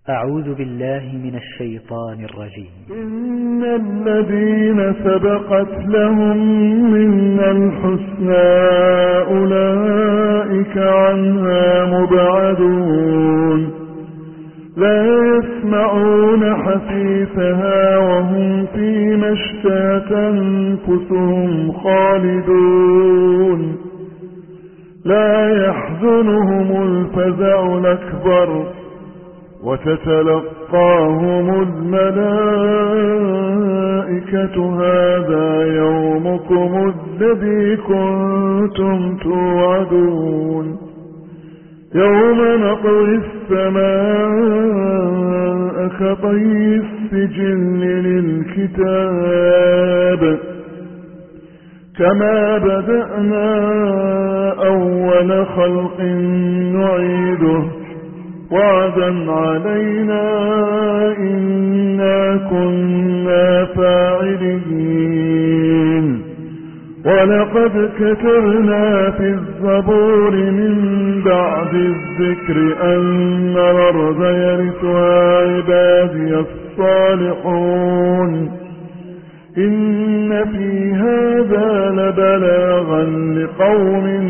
أعوذ بالله من الشيطان الرجيم. إن الذين سبقت لهم منا الحسنى أولئك عنها مبعدون لا يسمعون حسيسها وهم فيما اشتهت أنفسهم خالدون لا يحزنهم الفزع الأكبر وتتلقاهم الملائكة هذا يومكم الذي كنتم توعدون يوم نطوي السماء كطي السجل للكتاب كما بدأنا أول خلق نعيده وعدا علينا إنا كنا فاعلين ولقد كتبنا في الزبور من بعد الذكر أن الأرض يرثها عبادي الصالحون إن في هذا لبلاغا لقوم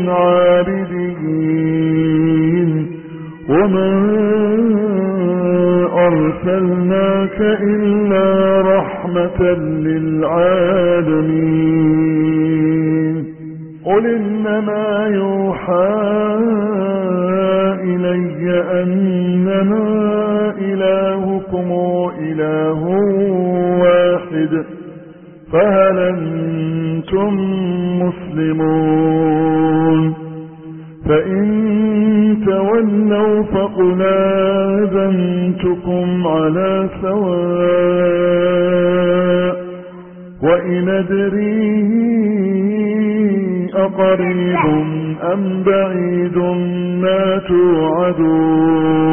عابدين وما أرسلناك إلا رحمة للعالمين قل إنما يوحى إلي أنما إلهكم إله واحد فهل أنتم مسلمون فإن تولوا فقل آذنتكم على سواء وإن أدري أقريب أم بعيد ما توعدون